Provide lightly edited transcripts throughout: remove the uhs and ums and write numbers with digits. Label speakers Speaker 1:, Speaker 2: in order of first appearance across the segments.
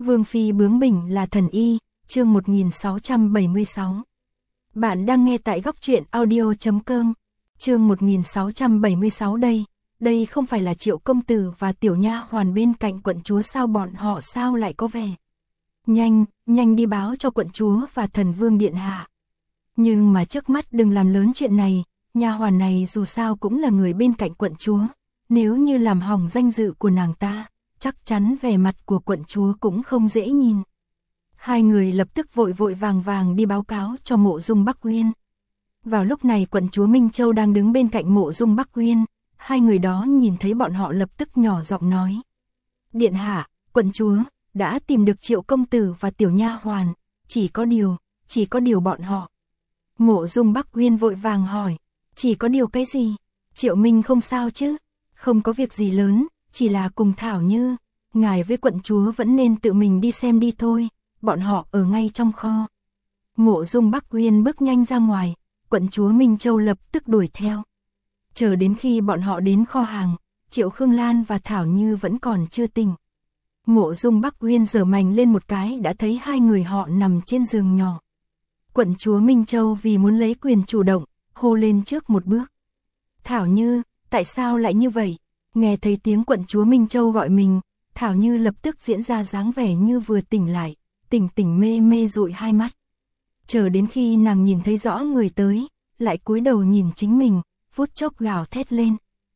Speaker 1: Vương phi bướng bỉnh là thần y, chương 1676. Bạn đang nghe tại góc truyện audio.com. Chương 1676 đây không phải là Triệu công tử và tiểu nha hoàn bên cạnh quận chúa sao, bọn họ sao lại có vẻ. Nhanh đi báo cho quận chúa và thần vương điện hạ. Nhưng mà trước mắt đừng làm lớn chuyện này, nha hoàn này dù sao cũng là người bên cạnh quận chúa, nếu như làm hỏng danh dự của nàng ta, chắc chắn vẻ mặt của quận chúa cũng không dễ nhìn. Hai người lập tức vội vàng đi báo cáo cho Mộ Dung Bắc Uyên. Vào lúc này quận chúa Minh Châu đang đứng bên cạnh Mộ Dung Bắc Uyên, hai người đó nhìn thấy bọn họ lập tức nhỏ giọng nói: Điện hạ, quận chúa đã tìm được Triệu công tử và tiểu nha hoàn, chỉ có điều bọn họ. Mộ Dung Bắc Uyên vội vàng hỏi: Chỉ có điều cái gì? Triệu Minh không sao chứ? Không có việc gì lớn, chỉ là cùng Thảo Như, ngài với quận chúa vẫn nên tự mình đi xem đi thôi, bọn họ ở ngay trong kho. Mộ Dung Bắc Uyên bước nhanh ra ngoài, quận chúa Minh Châu lập tức đuổi theo. Chờ đến khi bọn họ đến kho hàng, Triệu Khương Lan và Thảo Như vẫn còn chưa tỉnh. Mộ Dung Bắc Uyên giở mành lên một cái đã thấy hai người họ nằm trên giường nhỏ. Quận chúa Minh Châu vì muốn lấy quyền chủ động, hô lên trước một bước: Thảo Như, tại sao lại như vậy? Nghe thấy tiếng quận chúa Minh Châu gọi mình, Thảo Như lập tức diễn ra dáng vẻ như vừa tỉnh lại, tỉnh mê dụi hai mắt. Chờ đến khi nàng nhìn thấy rõ người tới, lại cúi đầu nhìn chính mình, phút chốc gào thét lên.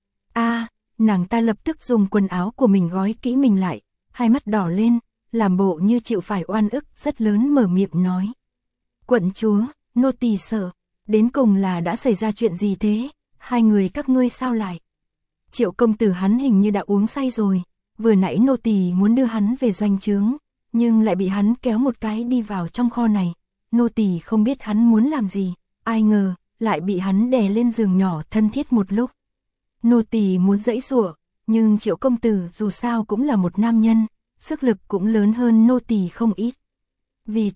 Speaker 1: Nàng ta lập tức dùng quần áo của mình gói kỹ mình lại, hai mắt đỏ lên, làm bộ như chịu phải oan ức rất lớn, mở miệng nói: Quận chúa, nô tỳ sợ, đến cùng là đã xảy ra chuyện gì thế? Hai người các ngươi sao lại? Triệu công tử hắn hình như đã uống say rồi, vừa nãy nô tỳ muốn đưa hắn về doanh trướng, nhưng lại bị hắn kéo một cái đi vào trong kho này. Nô tỳ không biết hắn muốn làm gì, ai ngờ lại bị hắn đè lên giường nhỏ thân thiết một lúc. Nô tỳ muốn giãy giụa, nhưng Triệu công tử dù sao cũng là một nam nhân, sức lực cũng lớn hơn nô tỳ không ít. Vì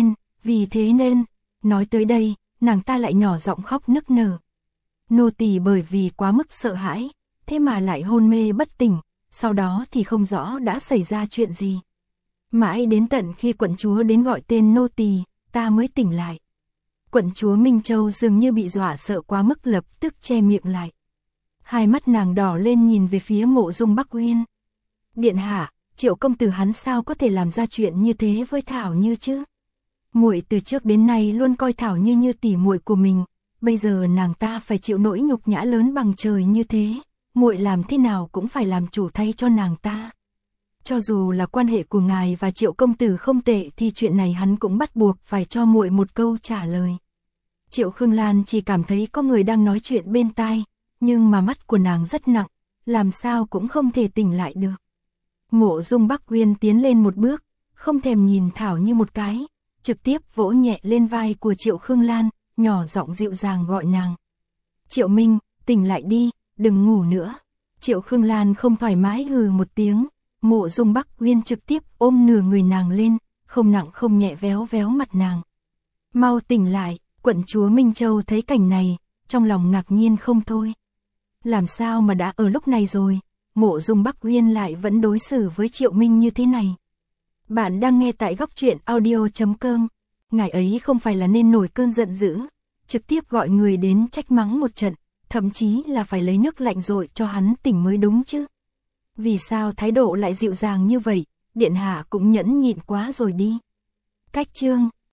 Speaker 1: thế nên, nói tới đây, nàng ta lại nhỏ giọng khóc nức nở. Nô tỳ bởi vì quá mức sợ hãi, thế mà lại hôn mê bất tỉnh, sau đó thì không rõ đã xảy ra chuyện gì. Mãi đến tận khi quận chúa đến gọi tên nô tỳ, ta mới tỉnh lại. Quận chúa Minh Châu dường như bị dọa sợ quá mức, lập tức che miệng lại. Hai mắt nàng đỏ lên nhìn về phía Mộ Dung Bắc Uyên. Điện hạ, Triệu công tử hắn sao có thể làm ra chuyện như thế với Thảo Như chứ? Muội từ trước đến nay luôn coi Thảo Như như tỉ muội của mình, bây giờ nàng ta phải chịu nỗi nhục nhã lớn bằng trời như thế, muội làm thế nào cũng phải làm chủ thay cho nàng ta. Cho dù là quan hệ của ngài và Triệu công tử không tệ thì chuyện này hắn cũng bắt buộc phải cho muội một câu trả lời. Triệu Khương Lan chỉ cảm thấy có người đang nói chuyện bên tai, nhưng mà mắt của nàng rất nặng, làm sao cũng không thể tỉnh lại được. Mộ Dung Bắc Uyên tiến lên một bước, không thèm nhìn Thảo Như một cái, trực tiếp vỗ nhẹ lên vai của Triệu Khương Lan, nhỏ giọng dịu dàng gọi nàng: Triệu Minh, tỉnh lại đi, đừng ngủ nữa. Triệu Khương Lan không thoải mái hừ một tiếng. Mộ Dung Bắc Uyên trực tiếp ôm nửa người nàng lên, không nặng không nhẹ véo mặt nàng. Mau tỉnh lại. Quận chúa Minh Châu thấy cảnh này, trong lòng ngạc nhiên không thôi. Làm sao mà đã ở lúc này rồi, Mộ Dung Bắc Uyên lại vẫn đối xử với Triệu Minh như thế này. Bạn đang nghe tại góc truyện audio.com. Ngài ấy không phải là nên nổi cơn giận dữ, trực tiếp gọi người đến trách mắng một trận, thậm chí là phải lấy nước lạnh dội cho hắn tỉnh mới đúng chứ. Vì sao thái độ lại dịu dàng như vậy, điện hạ cũng nhẫn nhịn quá rồi đi. Cách chương